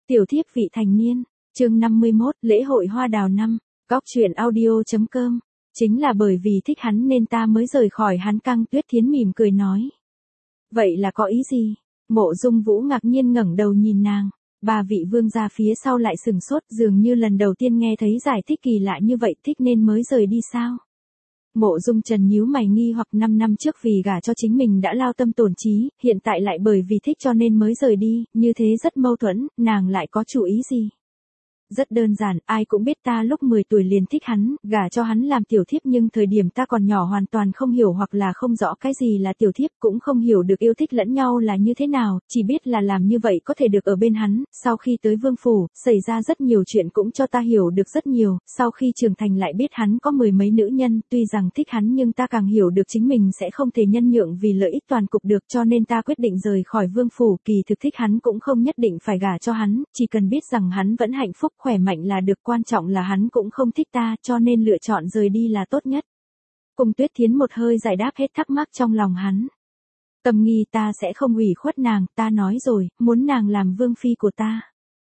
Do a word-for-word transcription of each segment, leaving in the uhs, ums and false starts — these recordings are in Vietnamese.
Tiểu thiếp vị thành niên, chương năm mươi mốt, lễ hội hoa đào năm, góc truyện audio.com. Chính là bởi vì thích hắn nên ta mới rời khỏi hắn. Căng Tuyết Thiến mỉm cười nói. Vậy là có ý gì? Mộ Dung Vũ ngạc nhiên ngẩng đầu nhìn nàng. Ba vị vương gia phía sau lại sừng sốt, dường như lần đầu tiên nghe thấy giải thích kỳ lạ như vậy. Thích nên mới rời đi sao? Mộ Dung Trần nhíu mày nghi hoặc. Năm năm trước vì gả cho chính mình đã lao tâm tổn trí, hiện tại lại bởi vì thích cho nên mới rời đi, như thế rất mâu thuẫn, nàng lại có chủ ý gì? Rất đơn giản, ai cũng biết ta lúc mười tuổi liền thích hắn, gả cho hắn làm tiểu thiếp, nhưng thời điểm ta còn nhỏ hoàn toàn không hiểu hoặc là không rõ cái gì là tiểu thiếp, cũng không hiểu được yêu thích lẫn nhau là như thế nào, chỉ biết là làm như vậy có thể được ở bên hắn. Sau khi tới vương phủ, xảy ra rất nhiều chuyện cũng cho ta hiểu được rất nhiều, sau khi trưởng thành lại biết hắn có mười mấy nữ nhân, tuy rằng thích hắn nhưng ta càng hiểu được chính mình sẽ không thể nhân nhượng vì lợi ích toàn cục được, cho nên ta quyết định rời khỏi vương phủ. Kỳ thực thích hắn cũng không nhất định phải gả cho hắn, chỉ cần biết rằng hắn vẫn hạnh phúc khỏe mạnh là được, quan trọng là hắn cũng không thích ta, cho nên lựa chọn rời đi là tốt nhất. Cung Tuyết Thiến một hơi giải đáp hết thắc mắc trong lòng hắn. Tâm nghi ta sẽ không ủy khuất nàng, ta nói rồi, muốn nàng làm vương phi của ta.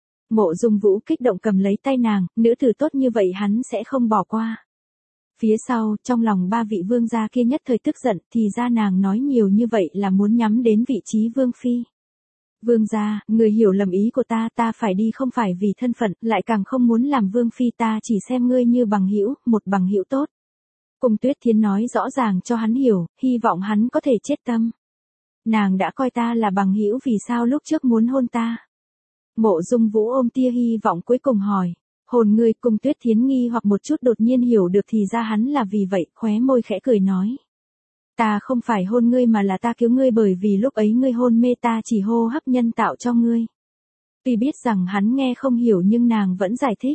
Mộ Dung Vũ kích động cầm lấy tay nàng, nữ tử tốt như vậy hắn sẽ không bỏ qua. Phía sau, trong lòng ba vị vương gia kia nhất thời tức giận, thì ra nàng nói nhiều như vậy là muốn nhắm đến vị trí vương phi. Vương gia, người hiểu lầm ý của ta, ta phải đi không phải vì thân phận, lại càng không muốn làm vương phi, ta chỉ xem ngươi như bằng hữu, một bằng hữu tốt. Cung Tuyết Thiến nói rõ ràng cho hắn hiểu, hy vọng hắn có thể chết tâm. Nàng đã coi ta là bằng hữu, vì sao lúc trước muốn hôn ta? Mộ Dung Vũ ôm tia hy vọng cuối cùng hỏi. Hôn ngươi? Cung Tuyết Thiến nghi hoặc một chút đột nhiên hiểu được thì ra hắn là vì vậy, khóe môi khẽ cười nói. Ta không phải hôn ngươi mà là ta cứu ngươi, bởi vì lúc ấy ngươi hôn mê ta chỉ hô hấp nhân tạo cho ngươi. Tuy biết rằng hắn nghe không hiểu nhưng nàng vẫn giải thích.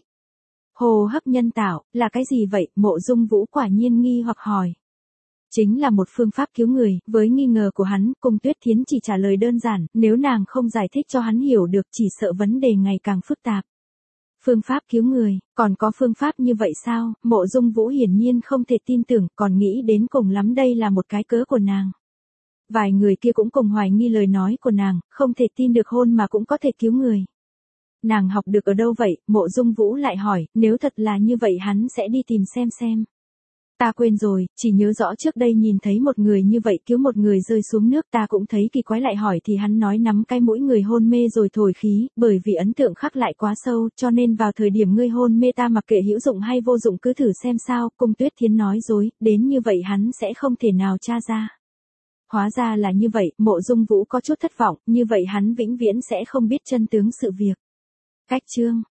Hô hấp nhân tạo, là cái gì vậy? Mộ Dung Vũ quả nhiên nghi hoặc hỏi. Chính là một phương pháp cứu người. Với nghi ngờ của hắn, Cung Tuyết Thiến chỉ trả lời đơn giản, nếu nàng không giải thích cho hắn hiểu được chỉ sợ vấn đề ngày càng phức tạp. Phương pháp cứu người, còn có phương pháp như vậy sao? Mộ Dung Vũ hiển nhiên không thể tin tưởng, còn nghĩ đến cùng lắm đây là một cái cớ của nàng. Vài người kia cũng cùng hoài nghi lời nói của nàng, không thể tin được hôn mà cũng có thể cứu người. Nàng học được ở đâu vậy? Mộ Dung Vũ lại hỏi, nếu thật là như vậy hắn sẽ đi tìm xem xem. Ta quên rồi, chỉ nhớ rõ trước đây nhìn thấy một người như vậy cứu một người rơi xuống nước, ta cũng thấy kỳ quái, lại hỏi thì hắn nói nắm cái mũi người hôn mê rồi thổi khí, bởi vì ấn tượng khắc lại quá sâu, cho nên vào thời điểm ngươi hôn mê ta mặc kệ hữu dụng hay vô dụng cứ thử xem sao. Cung Tuyết Thiến nói dối, đến như vậy hắn sẽ không thể nào tra ra. Hóa ra là như vậy, Mộ Dung Vũ có chút thất vọng, như vậy hắn vĩnh viễn sẽ không biết chân tướng sự việc. Cách chương